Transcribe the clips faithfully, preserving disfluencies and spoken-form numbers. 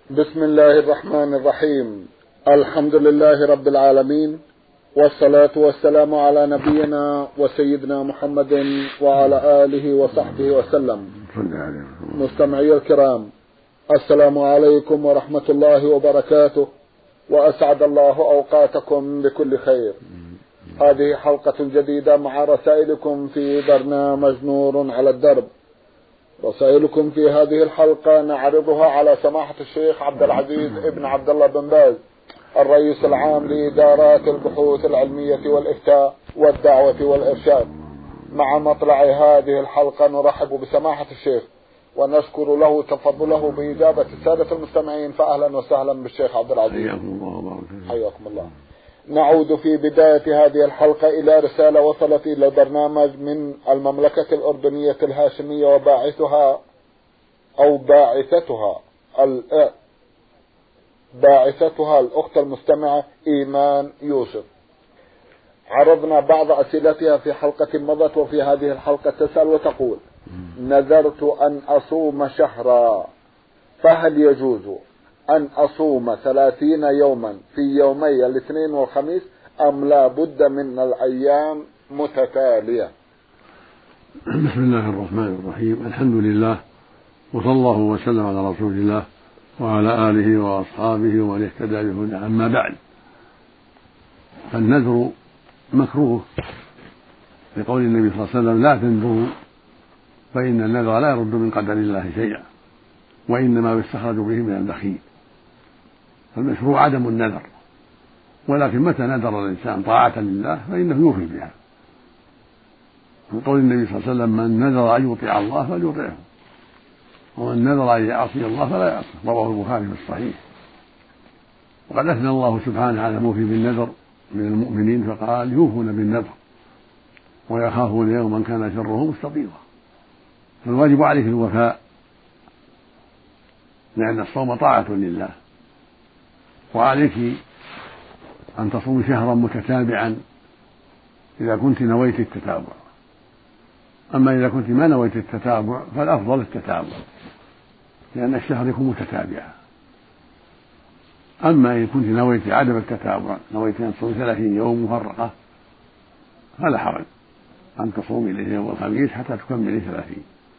بسم الله الرحمن الرحيم. الحمد لله رب العالمين، والصلاة والسلام على نبينا وسيدنا محمد وعلى آله وصحبه وسلم. مستمعي الكرام، السلام عليكم ورحمة الله وبركاته، وأسعد الله أوقاتكم بكل خير. هذه حلقة جديدة مع رسائلكم في برنامج نور على الدرب. رسائلكم في هذه الحلقة نعرضها على سماحة الشيخ عبد العزيز ابن عبد الله بن باز، الرئيس العام لإدارات البحوث العلمية والإفتاء والدعوة والإرشاد. مع مطلع هذه الحلقة نرحب بسماحة الشيخ ونشكر له تفضله بإجابة السادة المستمعين، فأهلا وسهلا بالشيخ عبد العزيز. حياكم الله وبارك. حياكم الله. نعود في بداية هذه الحلقة إلى رسالة وصلت إلى البرنامج من المملكة الأردنية الهاشمية وباعثها أو باعثتها باعثتها الأخت المستمعة إيمان يوسف. عرضنا بعض أسئلتها في حلقة مضت، وفي هذه الحلقة تسأل وتقول: نذرت أن أصوم شهرا، فهل يجوز أن أصوم ثلاثين يوما في يومي الاثنين والخميس، أم لا بد من الأيام متتالية؟ بسم الله الرحمن الرحيم. الحمد لله، وصلى الله وسلم على رسول الله وعلى آله وأصحابه ومن اهتدى بهداه. أما بعد، فالنذر مكروه لقول النبي صلى الله عليه وسلم: لا تنذروا فإن النذر لا يرد من قدر الله شيئا، وإنما يستخرج به من البخيل. فالمشروع عدم النذر، ولكن متى نذر الإنسان طاعة لله فإنه يوفي بها. من قول النبي صلى الله عليه وسلم: من نذر أن يطيع الله فليطيعه، ومن نذر أن يعصي الله فلا يعصه. رواه البخاري في الصحيح. وقد أثنى الله سبحانه على الموفي بالنذر من المؤمنين فقال: يوفون بالنذر ويخافون يوما كان شره مستطيرا. فالواجب عليك الوفاء، لأن الصوم طاعة لله، وعليك أن تصوم شهرا متتابعا إذا كنت نويت التتابع. أما إذا كنت ما نويت التتابع فالأفضل التتابع، لأن الشهر يكون متتابعا. أما إن كنت نويت عدم التتابع، نويت أن تصوم ثلاثين يوم مفرقة، فلا حرج أن تصومي إلى يوم الخميس حتى تكملي ثلاثين.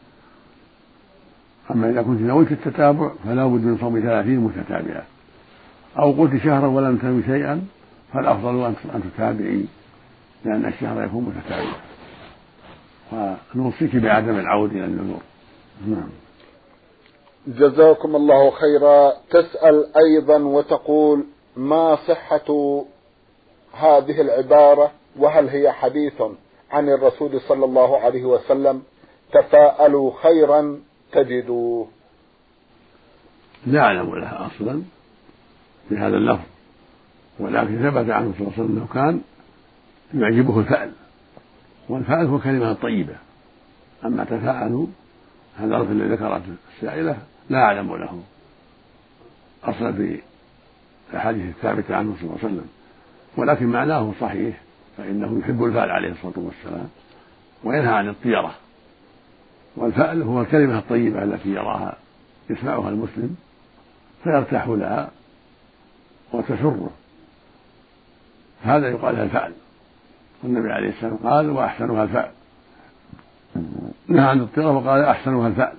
أما إذا كنت نويت التتابع فلا بد من صوم ثلاثين متتابعة، أو قلت شهرا ولم تنوي شيئا فالأفضل أن تتابعي، لأن الشهر يكون متتابعا. ونوصيك بعدم العود إلى النذور. نعم. جزاكم الله خيرا. تسأل أيضا وتقول: ما صحة هذه العبارة، وهل هي حديث عن الرسول صلى الله عليه وسلم: تفاءلوا خيرا تجدوه؟ لا أعلم لها أصلا بهذا اللفظ، ولكن ثبت عنه صلى الله عليه وسلم كان يعجبه الفأل، والفأل هو كلمة طيبة. أما تفاءلوا هذا اللفظ الذي ذكرت السائلة لا أعلم له أصلا في الأحاديث الثابتة عنه صلى الله عليه وسلم، ولكن معناه صحيح، فإنه يحب الفأل عليه الصلاة والسلام وينهى عن الطيرة. والفأل هو الكلمة الطيبة التي يراها يسمعها المسلم فيرتاح لها وتسره، هذا يقال لها الفأل. والنبي عليه السلام قال: وأحسنها الفأل. نهى عن الطيرة وقال: أحسنها الفأل.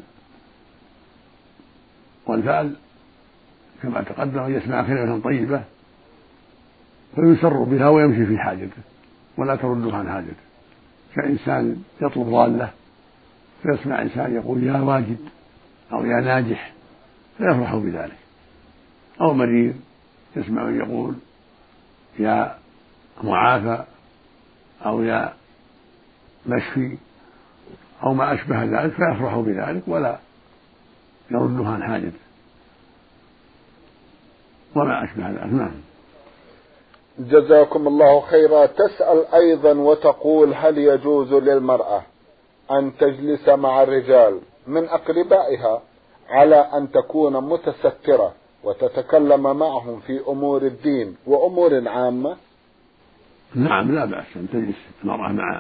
والفأل كما تقدم أن يسمع كلمة طيبة فيسر بها ويمشي في حاجته ولا ترده عن حاجته، كإنسان يطلب ضالة فيسمع إنسان يقول: يا واجد أو يا ناجح، فيفرح بذلك. أو مريض يسمع يقول: يا معافى أو يا مشفي أو ما أشبه ذلك، فيفرح بذلك ولا يرده عن حاجته وما أشبه ذلك. نعم. جزاكم الله خيرا. تسأل أيضا وتقول: هل يجوز للمرأة أن تجلس مع الرجال من أقربائها على أن تكون متسترة وتتكلم معهم في أمور الدين وأمور عامة؟ نعم، لا بأس أن تجلس المرأة مع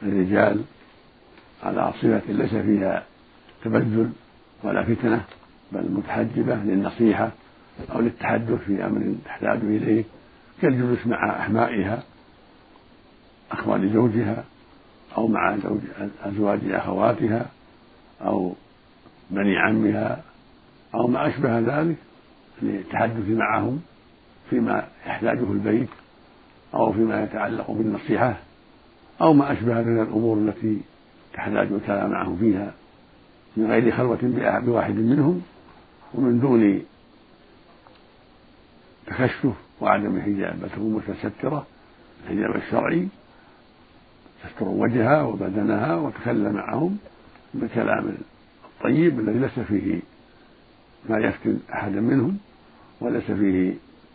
الرجال على صفة ليس فيها تبذل ولا فتنة، بل متحجبة للنصيحة أو للتحدث في أمر تحتاج إليه، كالجلوس مع أحمائها أخوال زوجها أو مع زوج أزواج أخواتها أو بني عمها أو ما أشبه ذلك، للتحدث معهم فيما يحتاجه البيت أو فيما يتعلق بالنصيحة أو ما أشبه من الأمور التي تحتاج الكلام معهم فيها من غير خلوة بواحد منهم ومن دون تكشف وعدم حجاب، بل تكون متسترة الحجاب الشرعي، تستر وجهها وبدنها وتكلم معهم بالكلام الطيب الذي ليس فيه ما يفتن أحدا منهم وليس فيه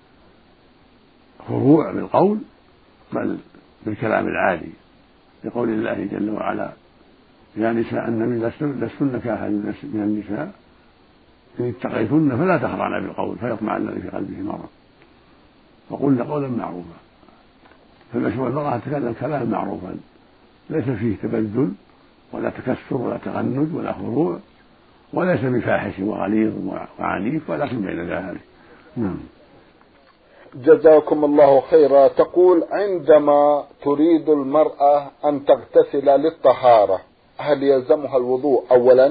خضوع بالقول بل بالكلام العادي، لقول الله جل وعلا: يا نساء النبي لستن كأحد من النساء إن اتقيتن فلا تخضعن بالقول فيطمع الذي في قلبه مرض وقلن قولا معروفا. فالمشروع المرأة تتكلم كلاما معروفا ليس فيه تبذل ولا تكسر ولا تغنج ولا خضوع وليس بفاحش وغليظ وعنيف، ولكن بين ذلك. نعم. جزاكم الله خيرا. تقول: عندما تريد المرأة أن تغتسل للطهارة هل يلزمها الوضوء أولا؟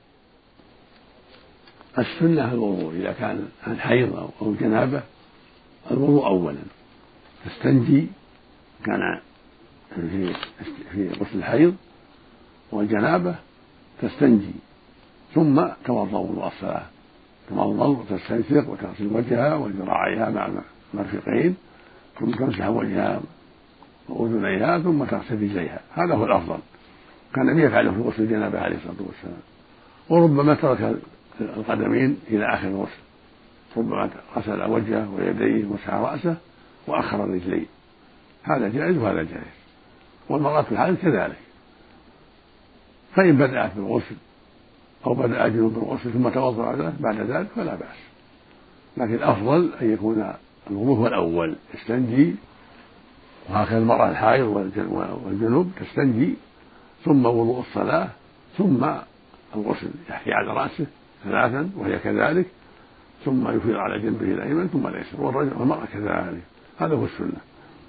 السنة الوضوء إذا كان عن حيض أو جنابة، الوضوء أولا، تستنجي كان في في غسل الحيض والجنابة تستنجي ثم توضأ وضوء الصلاة، تتوضأ وتستنشق وتغسل وجهها وذراعيها مع المرفقين ثم تمسح وجهها وأذنيها ثم تغسل رجليها، هذا هو الأفضل. كان النبي يفعله في غسل الجنابة عليه الصلاة والسلام، وربما ترك القدمين إلى آخر الغسل، ربما غسل وجهه ويديه ومسح رأسه وأخر الرجلين، هذا جائز وهذا جائز. والمرأة في الحال كذلك، فإن بدأت بالغسل أو بدأ جنوب بالغسل ثم توضأ بعد ذلك فلا بأس، لكن الأفضل أن يكون الوضوء هو الأول، يستنجي، وهكذا المرأة الحائض والجنوب تستنجي ثم وضوء الصلاة ثم الغسل، يحكي على رأسه ثلاثا وهي كذلك، ثم يفيض على جنبه الأيمن ثم الأيسر، والرجل والمرأة كذلك، هذا هو السنة.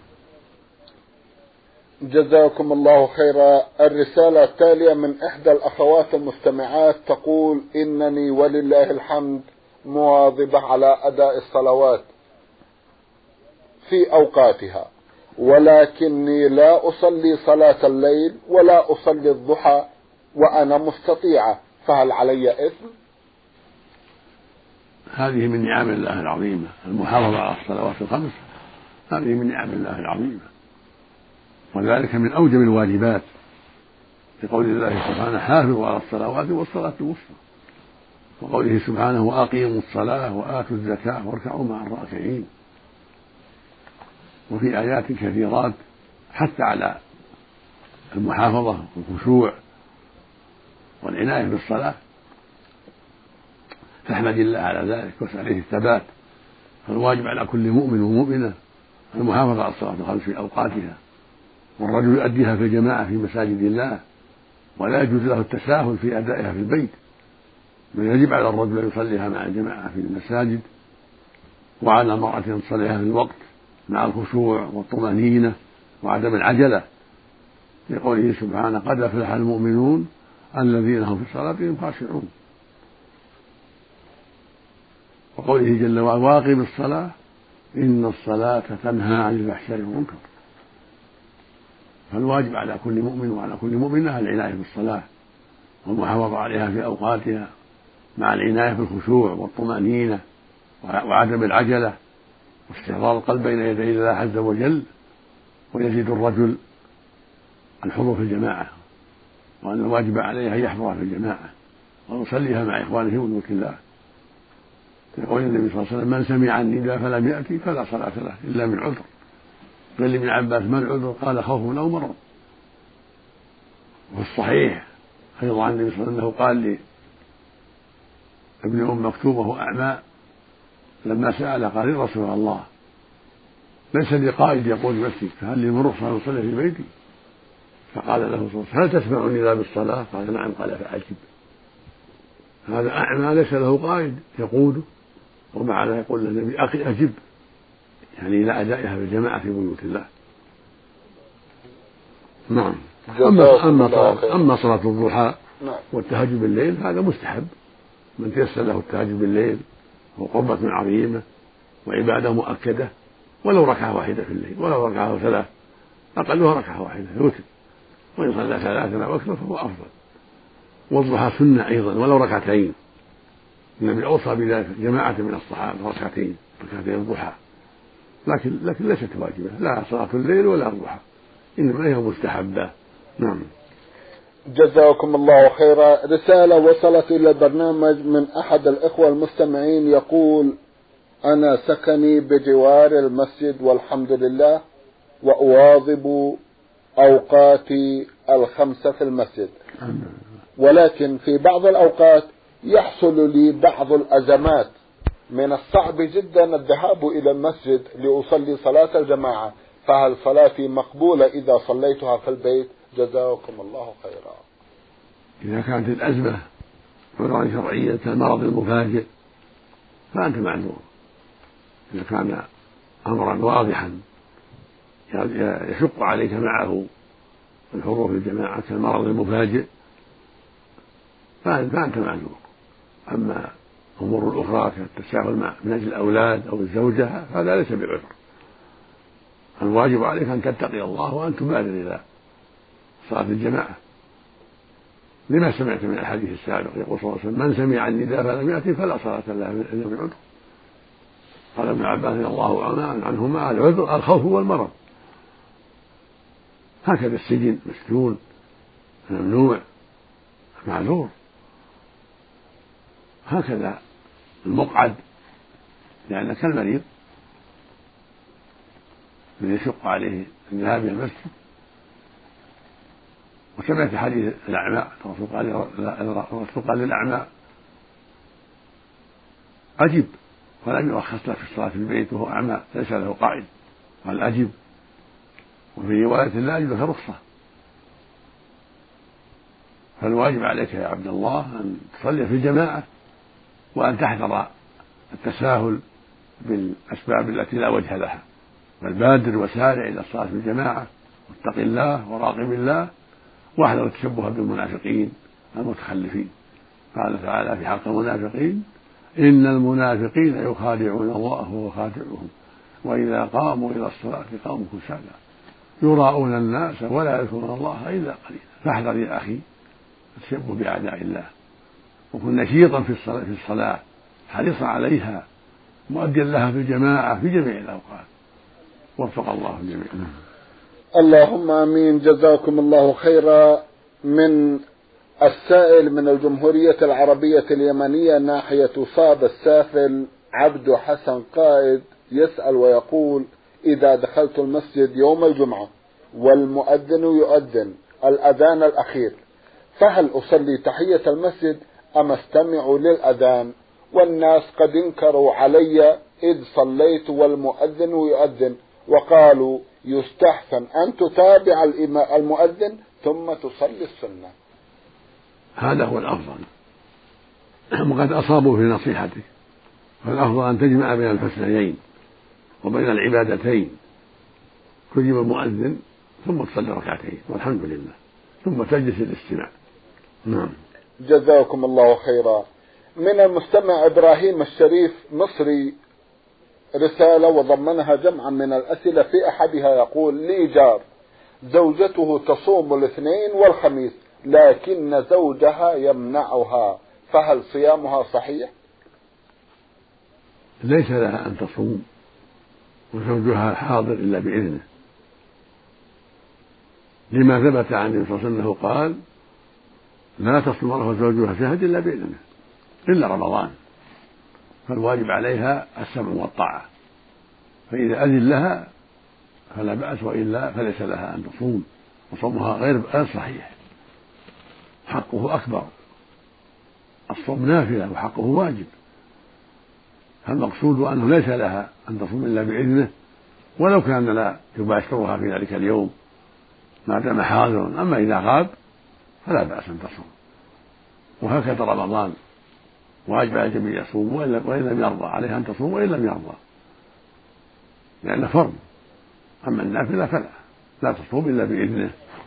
جزاكم الله خيرا. الرسالة التالية من إحدى الأخوات المستمعات تقول: إنني ولله الحمد مواظبة على أداء الصلوات في أوقاتها، ولكني لا أصلي صلاة الليل ولا أصلي الضحى وأنا مستطيعة، فهل علي إثم؟ هذه من نعم الله العظيمة، المحافظة على الصلوات الخمس هذه من نعم الله العظيمة، وذلك من أوجب الواجبات، لقول الله سبحانه: حافظوا على الصلوات والصلاة الوسطى، وقوله سبحانه: وأقيموا الصلاة وآتوا الزكاة واركعوا مع الراكعين. وفي آيات كثيرات حتى على المحافظة والخشوع والعناية بالصلاة، فاحمد الله على ذلك واسأله الثبات. فالواجب على كل مؤمن ومؤمنة المحافظة على الصلاة الخمس في أوقاتها، والرجل يؤديها في الجماعة في مساجد الله، ولا يجوز له التساهل في أدائها في البيت، بل يجب على الرجل أن يصليها مع الجماعة في المساجد، وعلى المرأة أن تصليها في الوقت مع الخشوع والطمأنينة وعدم العجلة، لقوله سبحانه: قد أفلح المؤمنون الذين هم في صلاتهم خاشعون. وقوله جل وعلا: واقم الصلاة إن الصلاة تنهى عن الفحشاء والمنكر. فالواجب على كل مؤمن وعلى كل مؤمنة العناية بالصلاة والمحافظة عليها في أوقاتها، مع العناية بالخشوع والطمأنينة وعدم العجلة واستحضار القلب بين يدي الله عز وجل. ويزيد الرجل الحضور في الجماعة، وأن الواجب عليه أن يحضر في الجماعة ويصليها مع إخوانه من بيوت الله، يقول النبي صلى الله عليه وسلم: من سمع النداء فلم يأتي فلا صلاة له إلا من عذر. قال لابن عباس: ما العذر؟ قال: خوف أو مرض. وفي الصحيح أيضا عن النبي صلى الله عليه وسلم أنه قال لابن أم مكتوم وهو أعمى لما سأل قال: يا رسول الله، ليس لي قائد يقود مسجد، فهل لي من رخصة أن أصلي في بيتي؟ فقال له صلى الله عليه وسلم: هل تسمع النداء بالصلاة؟ قال: نعم. قال: فأجب. هذا أعمى ليس له قائد يقوده، ومع ذلك يقول النبي أخي أجب، يعني إلى أدائها بالجماعة في بيوت الله. نعم. أما أما صلاة أما صلاة الضحى والتهجد بالليل هذا مستحب، من تيسر له التهجد بالليل وقربة عظيمة وعبادة مؤكدة، ولو ركعة واحدة في الليل، ولو ركعة ثلاث أقلها ركعة واحدة يوتر، وإن صلى ثلاثا أو أكثر فهو أفضل. والضحى سنة أيضا ولو ركعتين، النبي أوصى بذلك جماعة من الصحابة ركعتين ركعتين الضحى، لكن لكن ليست واجبة، لا صلاة الليل ولا الضحى، إنما هي مستحبة. نعم. جزاكم الله خيرا. رسالة وصلت إلى البرنامج من أحد الإخوة المستمعين يقول: أنا سكني بجوار المسجد والحمد لله، وأواظب أوقاتي الخمسة في المسجد، ولكن في بعض الأوقات يحصل لي بعض الأزمات، من الصعب جدا الذهاب إلى المسجد لأصلي صلاة الجماعة، فهل صلاتي مقبولة إذا صليتها في البيت؟ جزاكم الله خيرا. إذا كانت الأزمة عذرا شرعيا كالمرض المفاجئ فأنت معذور. إذا كان أمرا واضحا يشق عليك معه الحضور في الجماعة كالمرض المفاجئ فأنت معذور. أما أمور الأخرى كالتساهل من أجل الأولاد أو الزوجة هذا ليس بعذر. الواجب عليك أن تتقي الله وأن تبادر إلى صلاة الجماعة، لما سمعت من الحديث السابق يقول صلى الله عليه وسلم: من سمع النداء فلم يأتي فلا صلاة له إلا بعذر. قال ابن عباس رضي الله عنهما: العذر الخوف والمرض. هكذا السجن مسجون ممنوع معذور، هكذا المقعد لأنه كالمريض من يشق عليه الذهاب إلى المسجد. وسمعت حديث الأعمى الرسول قال للأعمى: أجب، ولم يرخص له في الصلاة في البيت وهو أعمى ليس له قائد، قال أجب. وفي رواية لا أجب لك رخصة. فالواجب عليك يا عبد الله أن تصلي في الجماعة، وأن تحذر التساهل بالأسباب التي لا وجه لها، بل بادر وسارع إلى الصلاة في الجماعة، واتق الله وراقب الله، واحذر التشبه بالمنافقين المتخلفين. قال تعالى في حق المنافقين: إن المنافقين يخادعون الله وهو خادعهم وإذا قاموا إلى الصلاة قاموا كسالى يراءون الناس ولا يذكرون الله إلا قليلا. فاحذر يا أخي التشبه بأعداء الله، وكن نشيطا في الصلاة, في الصلاة حريصا عليها مؤديا لها في الجماعة في جميع الأوقات. وفق الله الجميع. اللهم آمين. جزاكم الله خيرا. من السائل من الجمهورية العربية اليمنية ناحية صاب السافل عبد حسن قائد يسأل ويقول: إذا دخلت المسجد يوم الجمعة والمؤذن يؤذن الأذان الأخير، فهل أصلي تحية المسجد أم استمع للأذان؟ والناس قد انكروا علي إذ صليت والمؤذن يؤذن، وقالوا يستحسن أن تتابع المؤذن ثم تصلي السنة. هذا هو الأفضل، وقد أصابوا في نصيحتك، فالأفضل أن تجمع بين الحسنيين وبين العبادتين، تجيب المؤذن ثم تصلي ركعتين والحمد لله، ثم تجلس الاستماع. نعم. جزاكم الله خيرا. من المستمع إبراهيم الشريف مصري رسالة وضمنها جمعا من الأسئلة، في أحدها يقول: لي جار زوجته تصوم الاثنين والخميس لكن زوجها يمنعها، فهل صيامها صحيح؟ ليس لها أن تصوم وزوجها حاضر إلا بإذنه، لما ثبت عن النبي صلى الله عليه وسلم أنه قال: لا تصوم له زوجها شهد إلا بإذنه إلا رمضان. فالواجب عليها السمع والطاعة، فإذا أذن لها فلا بأس، وإلا فليس لها أن تصوم، وصومها غير غير صحيح، حقه أكبر. الصوم نافلة وحقه واجب، فالمقصود أنه ليس لها أن تصوم إلا بإذنه، ولو كان لا يباشرها في ذلك اليوم ما دام حاضر. أما إذا غاب فلا بأس أن تصوم. وهكذا رمضان واجب على الجميع يصوم وإن لم يرضى، عليه أن تصوم وإن لم يرضى، لأنه فرض. أما النافلة فلا لا تصوم إلا بإذنه.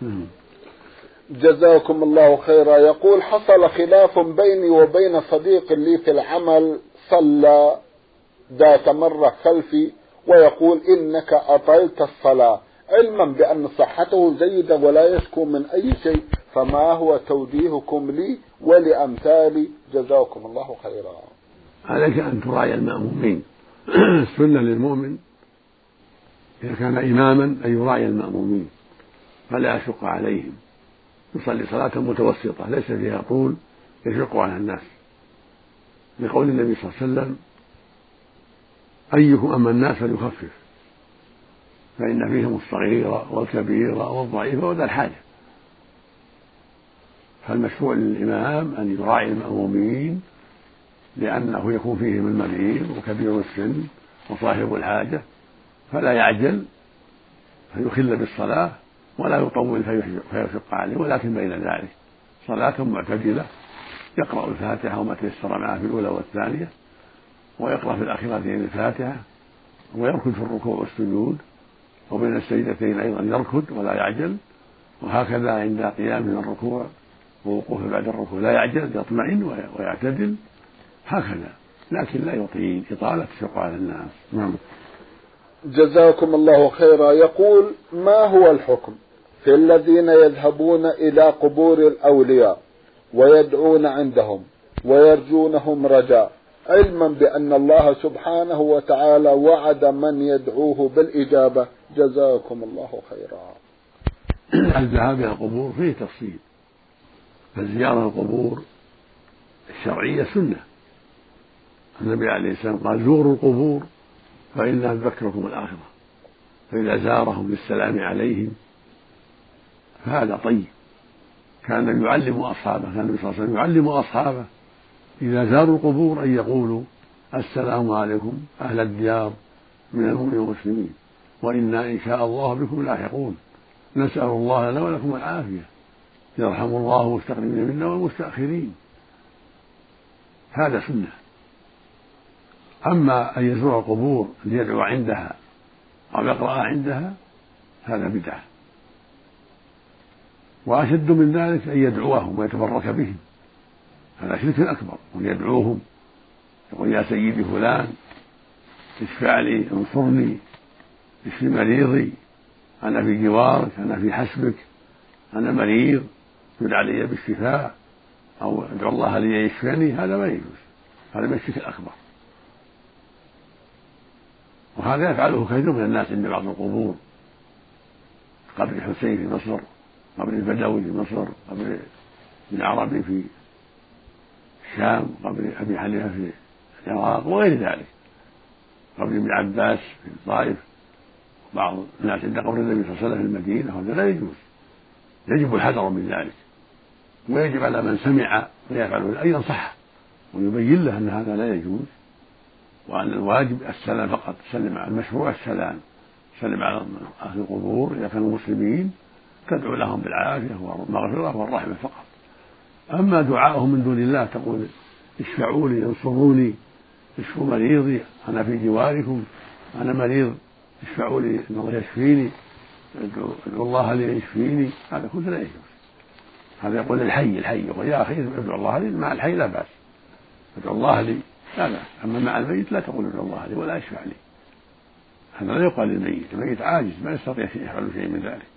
جزاكم الله خيرا. يقول: حصل خلاف بيني وبين صديق لي في العمل، صلى ذات مرة خلفي ويقول إنك أطلت الصلاة، علما بأن صحته جيدة ولا يشكو من أي شيء، فما هو توجيهكم لي ولأمثالي؟ جزاكم الله خيرا. عليك أن تراعي المأمومين. السنة للمؤمن إذا كان إماما أن يراعي المأمومين فلا يشق عليهم، يصلي صلاة متوسطة ليس فيها طول يشق على الناس، لقول النبي صلى الله عليه وسلم: أيكم أما الناس فليخفف، فإن فيهم الصغير والكبير والضعيف وذا الحاجة. فالمشروع للإمام أن يراعي المأمومين، لأنه يكون فيهم المريض وكبير السن وصاحب الحاجة، فلا يعجل فيخل بالصلاة ولا يطول فيشق عليه، ولكن بين ذلك صلاة معتدلة، يقرأ الفاتحة وما تيسر معه في الأولى والثانية، ويقرأ في الأخيرتين الفاتحة، ويركض في الركوع والسجود، وبين السجدتين أيضا يركض ولا يعجل، وهكذا عند قيام من الركوع ووقوف بعد الركوع لا يعجل، يطمئن ويعتدل هكذا، لكن لا يطيل إطالة تشق على الناس. نعم. جزاكم الله خيرا. يقول: ما هو الحكم في الذين يذهبون إلى قبور الأولياء ويدعون عندهم ويرجونهم رجاء، علما بأن الله سبحانه وتعالى وعد من يدعوه بالإجابة؟ جزاكم الله خيرا. الذهاب إلى القبور فيه تفصيل، فزيارة القبور الشرعية سنة. النبي عليه السلام قال: زوروا القبور فإنها تذكركم الآخرة، فإذا زارهم للسلام عليهم فهذا طيب. كان يعلم أصحابه، كان النبي صلى الله عليه وسلم يعلم أصحابه إذا زاروا القبور أن يقولوا: السلام عليكم أهل الديار من المؤمنين والمسلمين، وإنا إن شاء الله بكم لاحقون، نسأل الله لنا ولكم العافية، يرحم الله المستقدمين منا والمستأخرين. هذا سنة. أما أن يزور القبور ليدعو عندها أو يقرأ عندها هذا بدعة، وأشد من ذلك أن يدعوهم ويتبرك بهم، هذا شرك أكبر. ويدعوهم يقول: يا سيدي فلان اشفع لي، انصرني، اشف مريضي، أنا في جوارك، أنا في حسبك، أنا مريض، يدعى لي بالشفاء، أو ادعو الله لي يشفعني، هذا ما يجوز، هذا من الشرك الأكبر. وهذا يفعله كثير من الناس عند بعض القبور، قبر الحسين في مصر، قبر البدوي في مصر، قبر ابن عربي في الشام، قبر أبي حنيفة في العراق وغير ذلك، قبر ابن عباس في الطائف، بعض الناس عند قبر النبي صلى الله عليه وسلم في المدينة، هذا لا يجوز، يجب الحذر من ذلك، ويجب على من سمع ويفعله أن ينصحه ويبين له أن هذا لا يجوز، وأن الواجب السلام فقط، سلم على المشروع السلام، سلم على أهل القبور إذا كانوا مسلمين تدعو لهم بالعافية والمغفرة والرحمة فقط. أما دعاءهم من دون الله، تقول: اشفعوا لي، انصروني، اشفوا مريضي، أنا في جواركم، أنا مريض، اشفعوا لي إن الله يشفيني، ادعو الله لي يشفيني، هذا كله لا يجوز. هذا يقول الحي الحي يقول: يا أخي ادعو الله لي، مع الحي لا بأس، ادعو الله لي لا بأس، أما مع الميت لا تقول ادعو الله لي ولا اشفع لي، هذا لا يقال للميت، الميت عاجز ما يستطيع يفعل شيء من ذلك.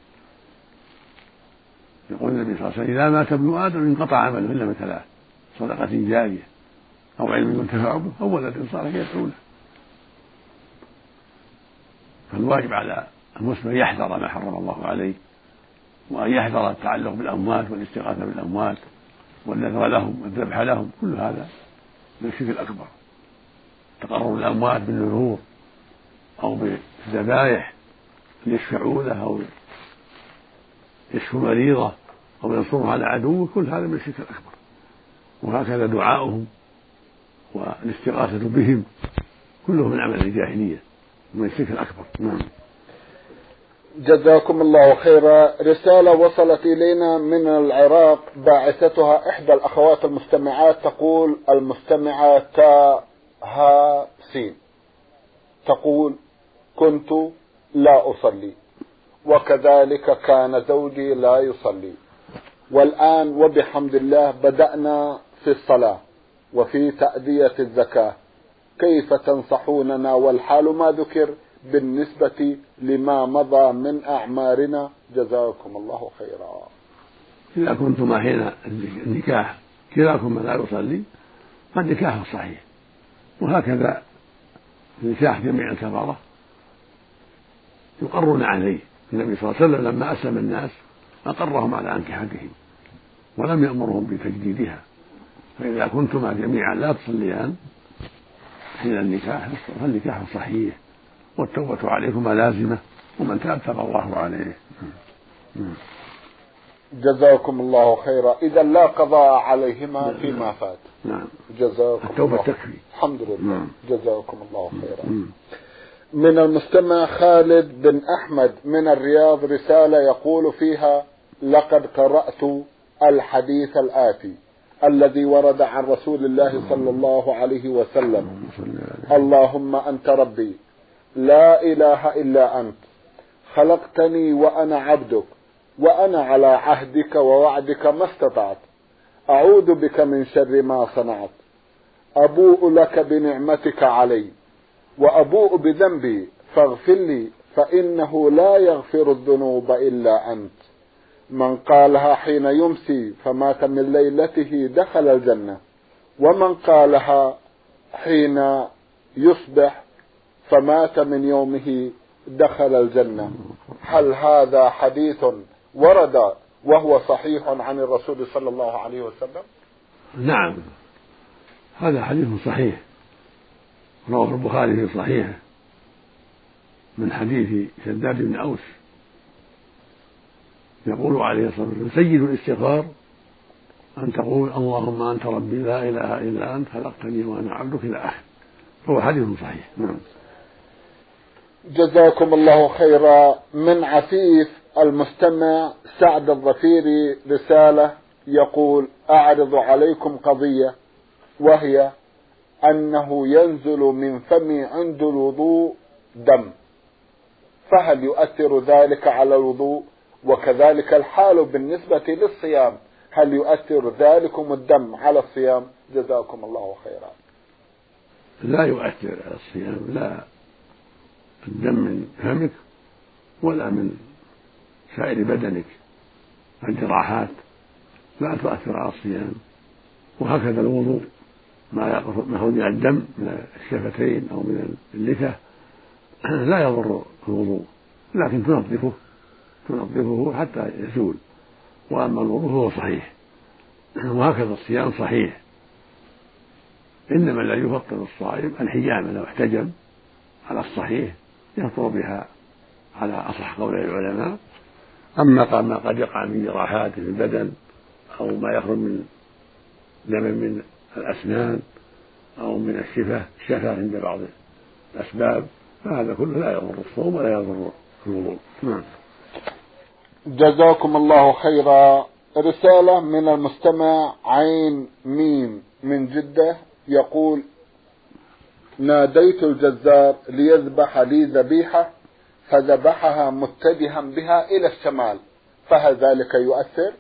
يقول النبي صلى الله عليه وسلم: إذا مات ابن آدم انقطع عمله إلا من ثلاث: صدقة جارية، أو علم ينتفع به، أو ولد صالح يدعو له. فالواجب على المسلم يحذر ما حرم الله عليه، وأن يحذر التعلق بالأموات والاستغاثة بالأموات والنذر لهم والذبح لهم، كل هذا من الشرك الأكبر. تقرب الأموات بالنذور أو بالذبائح ليشفعوا له أو يشفوا مريضه أو ينصرهم على عدوه، كل هذا من الشرك الأكبر. وهكذا دعاؤهم والاستغاثة بهم كله من عمل الجاهلية ومن الشرك الأكبر. نعم. جزاكم الله خيرا. رسالة وصلت إلينا من العراق باعثتها إحدى الأخوات المستمعات، تقول المستمعة تا ها سين، تقول: كنت لا أصلي، وكذلك كان زوجي لا يصلي، والآن وبحمد الله بدأنا في الصلاة وفي تأدية الزكاة، كيف تنصحوننا والحال ما ذكر بالنسبة لما مضى من أعمارنا؟ جزاكم الله خيرا. إذا كنتما حين النكاح كلاكما لا يصلي فالنكاح صحيح، وهكذا نكاح جميع الكفرة يقرون عليه. النبي صلى الله عليه وسلم لما أسلم الناس أقرهم على أنكحتهم ولم يأمرهم بتجديدها. فإذا كنتما جميعا لا تصليان حين النكاح فالنكاح صحيح، والتوبة عليكما لازمة، ومن تاب تاب الله عليه. جزاكم الله خيرا. إذا لا قضاء عليهما فيما فات. نعم. جزاكم التوبة الله. تكفي. الحمد لله. نعم. جزاكم الله خيرا. من المستمع خالد بن أحمد من الرياض رسالة يقول فيها: لقد قرأت الحديث الآتي الذي ورد عن رسول الله صلى الله عليه وسلم: اللهم أنت ربي لا إله إلا أنت، خلقتني وأنا عبدك، وأنا على عهدك ووعدك ما استطعت، أعوذ بك من شر ما صنعت، أبوء لك بنعمتك علي وأبوء بذنبي فاغفر لي فإنه لا يغفر الذنوب إلا أنت. من قالها حين يمسي فمات من ليلته دخل الجنة، ومن قالها حين يصبح فمات من يومه دخل الجنة. هل هذا حديث ورد وهو صحيح عن الرسول صلى الله عليه وسلم؟ نعم، هذا حديث صحيح رواه البخاري في صحيحه من حديث شداد بن أوس يقول عليه الصلاة والسلام: سيد الاستغفار أن تقول اللهم أنت ربي لا إله إلا أنت خلقتني وأنا عبدك إلى آخره. فهو حديث صحيح. نعم. جزاكم الله خيرا. من عفيف المستمع سعد الظفيري رسالة يقول: أعرض عليكم قضية، وهي أنه ينزل من فمي عند الوضوء دم، فهل يؤثر ذلك على الوضوء؟ وكذلك الحال بالنسبة للصيام، هل يؤثر ذلكم الدم على الصيام؟ جزاكم الله خيرا. لا يؤثر على الصيام، لا الدم من فمك ولا من سائر بدنك، الجراحات لا تؤثر على الصيام، وهكذا الوضوء ما يخرج من الدم من الشفتين أو من اللثة لا يضر الوضوء، لكن تنظفه تنظفه حتى يزول. وأما الوضوء هو صحيح، وهكذا الصيام صحيح. إنما الذي يفطر الصائم الحجامة، لو احتجم على الصحيح يفطر بها على أصح قول العلماء. أما ما قد يقع من جراحات في البدن أو ما يخرج من دم من الأسنان أو من الشفة الشفة عند بعض الأسباب فهذا كله لا يضر الصوم ولا يضر الوضوء. نعم. جزاكم الله خيرا. رسالة من المستمع عين ميم من جدة يقول: ناديت الجزار ليذبح لي ذبيحة فذبحها متجها بها إلى الشمال، فهل ذلك يؤثر؟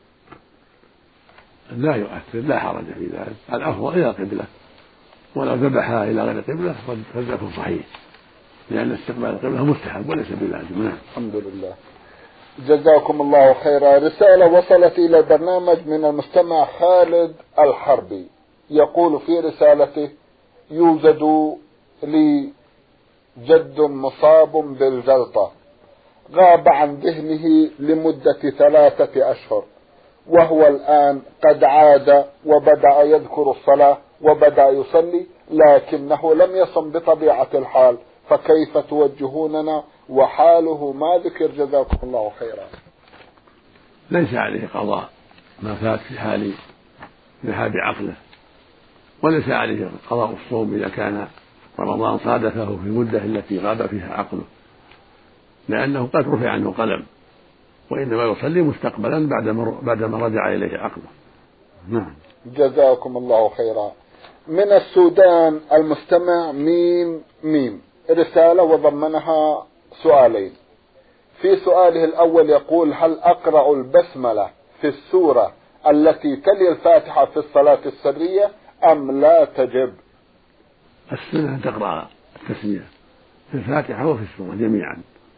لا يؤثر، لا حرج في ذلك، الأفضل إلى القبلة، ولو ذبحها إلى غير القبلة فذلك صحيح، لأن استقبال القبلة مستحب وليس بلازم. الحمد لله. جزاكم الله خيرا. رسالة وصلت إلى البرنامج من المستمع خالد الحربي يقول في رسالته: يوجد لي جد مصاب بالجلطة غاب عن ذهنه لمدة ثلاثة أشهر، وهو الآن قد عاد وبدأ يذكر الصلاة وبدأ يصلي، لكنه لم يصم بطبيعة الحال، فكيف توجهوننا وحاله ما ذكر؟ جزاكم الله خيرا. ليس عليه قضاء ما فات في حال ذهاب عقله، وليس عليه قضاء الصوم إذا كان رمضان صادفه في المدة التي غاب فيها عقله، لأنه قد رفع عنه قلم، وإنما يصلي مستقبلا بعدما رجع إليه عقله. نعم. جزاكم الله خيرا. من السودان المستمع ميم ميم رسالة وضمنها سؤالين. في سؤاله الأول يقول: هل أقرأ البسملة في السورة التي تلي الفاتحة في الصلاة السرية أم لا تجب؟ السنة أن تقرأ التسمية في الفاتحة وفي السورة جميعا،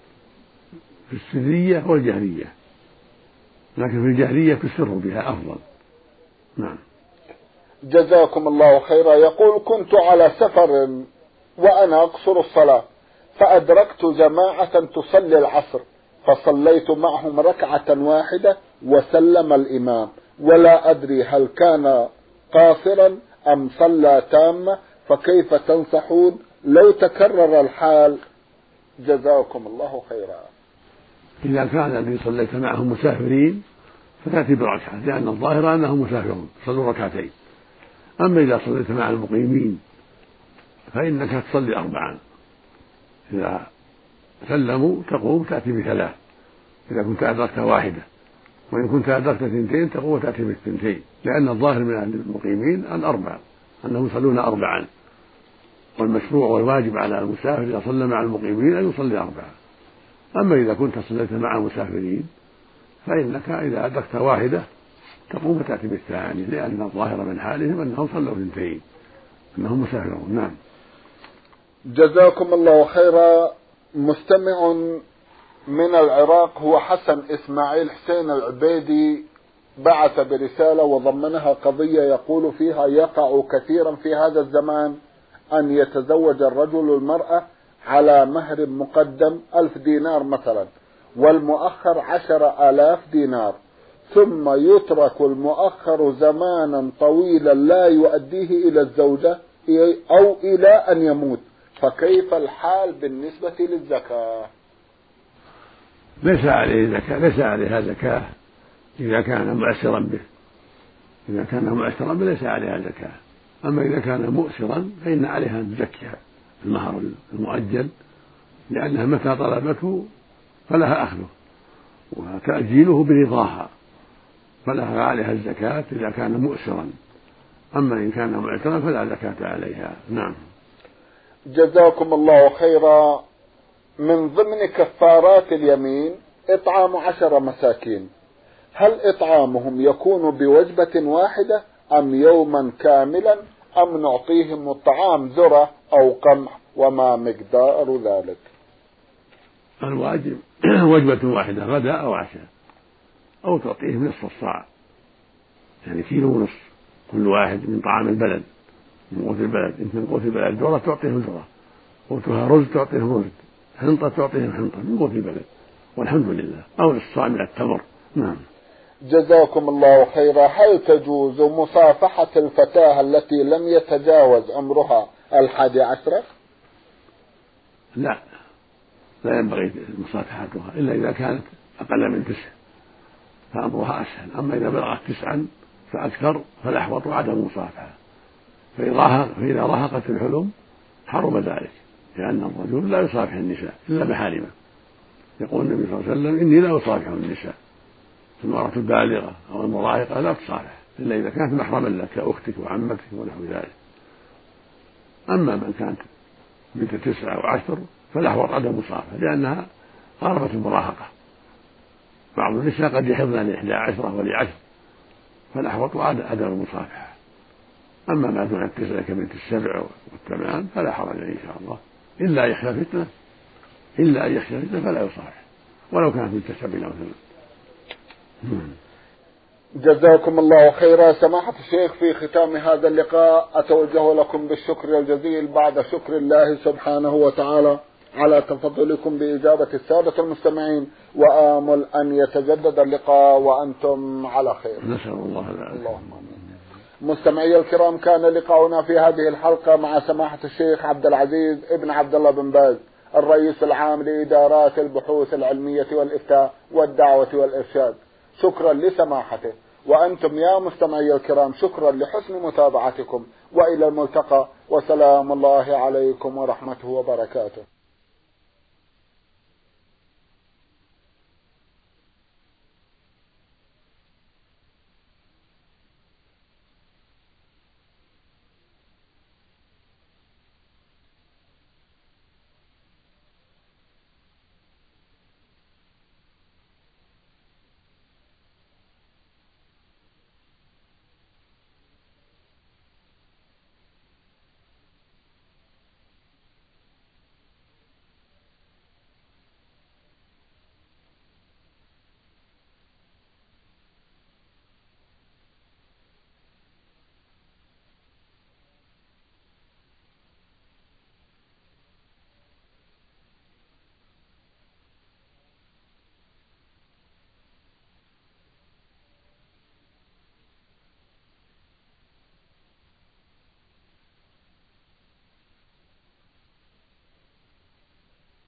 في السرية والجهرية، لكن في الجهرية تسر بها أفضل. نعم. جزاكم الله خيرا. يقول: كنت على سفر وأنا أقصر الصلاة، فأدركت جماعة تصلي العصر، فصليت معهم ركعة واحدة وسلم الإمام، ولا أدري هل كان قاصرا أم صلى تامة، فكيف تنصحون لو تكرر الحال؟ جزاكم الله خيرا. إذا كان الذي صليت معهم مسافرين فتأتي بركعة، لأن الظاهر أنهم مسافرون صلوا ركعتين. أما إذا صليت مع المقيمين فإنك تصلي أربعا، إذا سلموا تقوم تأتي بثلاث إذا كنت أدركت واحدة، وإن كنت أدركت اثنتين تقوم وتأتي بالثنتين، لأن الظاهر من أهل المقيمين الأربع أنهم يصلون أربعا، والمشروع والواجب على المسافر إذا صلى مع المقيمين أن يصلي أربعا. أما إذا كنت صليت مع المسافرين فإنك إذا أدركت واحدة تقوم وتأتي بالثاني، لأن الظاهر من حالهم أنهم صلوا اثنتين، أنهم مسافرون. نعم. جزاكم الله خيرا. مستمع من العراق هو حسن إسماعيل حسين العبيدي بعث برسالة وضمنها قضية يقول فيها: يقع كثيرا في هذا الزمان أن يتزوج الرجل المرأة على مهر مقدم ألف دينار مثلا، والمؤخر عشر آلاف دينار، ثم يترك المؤخر زمانا طويلا لا يؤديه إلى الزوجة أو إلى أن يموت، فكيف الحال بالنسبة للزكاة؟ ليس عليه زكاة، ليس عليها زكاة إذا كان مؤسرا به، إذا كان مؤسرا به ليس عليها زكاة. أما إذا كان مؤسرا فإن عليها أن تزكيها المهر المؤجل، لأنها متى طلبته فلها أخذه وتأجيله برضاها، فلها عليها الزكاة إذا كان مؤسرا. أما إن كان معسرا فلا زكاة عليها. نعم. جزاكم الله خيرا. من ضمن كفارات اليمين إطعام عشر مساكين، هل إطعامهم يكون بوجبة واحدة أم يوما كاملا أم نعطيهم الطعام ذرة أو قمح، وما مقدار ذلك؟ الواجب وجبة واحدة غداء أو عشاء، أو تعطيهم نصف الصاع، يعني كيلو ونصف كل واحد من طعام البلد، من قوت البلد. إن من قوت البلد ذرة تعطيهم ذرة، قوتها رز تعطيهم رز، حنطة تعطيهم حنطة من قوت البلد، والحمد لله. أو الصاع من التمر. نعم. جزاكم الله خيرا. هل تجوز مصافحة الفتاة التي لم يتجاوز عمرها الحادي عشرة؟ لا، لا ينبغي مصافحتها إلا إذا كانت أقل من تسع، فأمرها أسهل. أما إذا بلغت تسعا فأكثر فالأحوط عدم المصافحة، فإذا راهقت الحلم حرم ذلك، لأن الرجل لا يصافح النساء إلا محارمه. يقول النبي صلى الله عليه وسلم: إني لا أصافح النساء. المرأة البالغة أو المراهقة لا تصافح إلا إذا كانت محرما لك كأختك وعمتك ونحو ذلك. أما من كانت بنت تسعة أو عشر فالأحوط عدم المصافحة، لأنها قاربت المراهقة. بعض النساء قد يحضن لإحدى عشرة ولعشر، فالأحوط عدم المصافحة. أما ما دون التسعة كبنت السبع والثمان فلا حرج إن شاء الله، إلا يخشى فتنة إلا أن يخشى فتنة فلا يصافح ولو كانت بنت سبع أو ثمان. جزاكم الله خيرا. سماحة الشيخ، في ختام هذا اللقاء أتوجه لكم بالشكر الجزيل بعد شكر الله سبحانه وتعالى على تفضلكم بإجابة السادة المستمعين، وآمل أن يتجدد اللقاء وأنتم على خير. نسأل الله العافية. اللهم آمين. مستمعي الكرام، كان لقاؤنا في هذه الحلقة مع سماحة الشيخ عبد العزيز ابن عبد الله بن باز، الرئيس العام لإدارات البحوث العلمية والإفتاء والدعوة والإرشاد. شكرا لسماحته، وأنتم يا مستمعي الكرام شكرا لحسن متابعتكم، وإلى الملتقى، وسلام الله عليكم ورحمته وبركاته.